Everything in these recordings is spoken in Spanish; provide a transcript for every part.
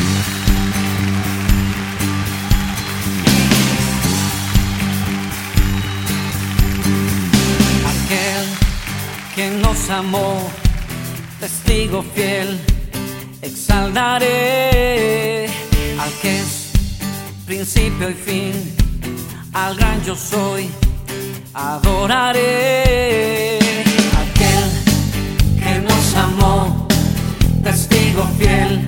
Aquel que nos amó, testigo fiel, exaltaré al que es principio y fin, al gran yo soy, adoraré. Aquel que nos amó, testigo fiel,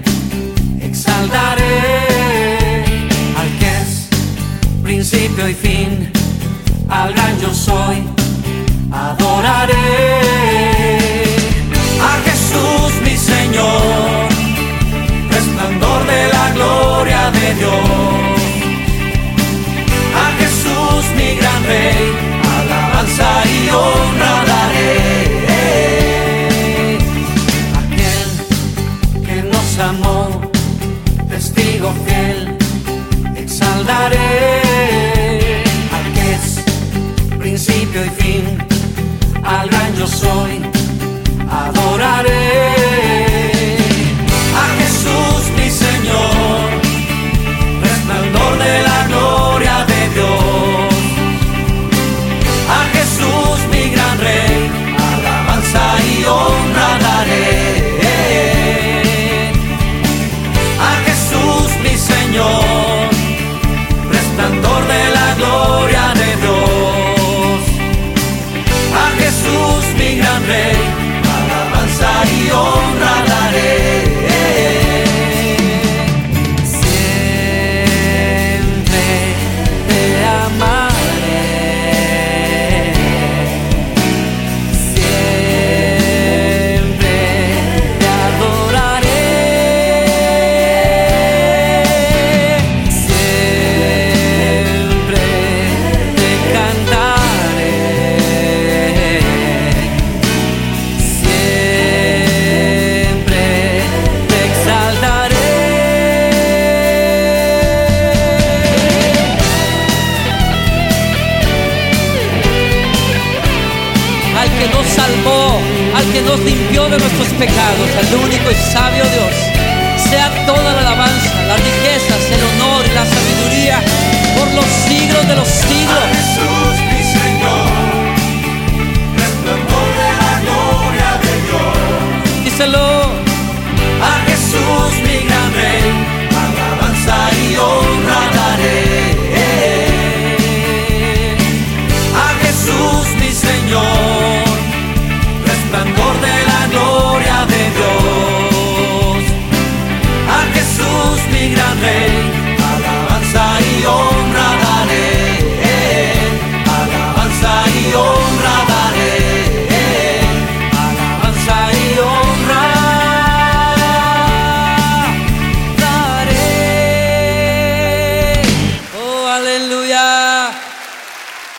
exaltaré al que es principio y fin, al gran yo soy, adoraré. A Jesús mi Señor, resplandor de la gloria de Dios. A Jesús mi gran Rey, alabanza y honra daré. Aquel que nos amó, testigo fiel, exaltaré al que es principio y fin, al gran yo soy, adoraré. A Jesús mi Señor, resplandor de la gloria de Dios. A Jesús mi gran Rey, alabanza y honra daré. A Jesús mi Señor, resplandor de la gloria de Dios. A Jesús mi gran Rey, alabanza y honra daré. Siempre te amaré, siempre te adoraré, siempre te cantaré. Al que nos salvó, al que nos limpió de nuestros pecados, al único y sabio Dios, sea toda la alabanza, las riquezas, el honor y la sabiduría por los siglos de los siglos. A Jesús mi Señor, resplandor de la gloria de Dios. Díselo. A Jesús mi gran Rey, alabanza y honra daré. A Jesús mi Señor, resplandor de la gloria de Dios. A Jesús mi gran Rey,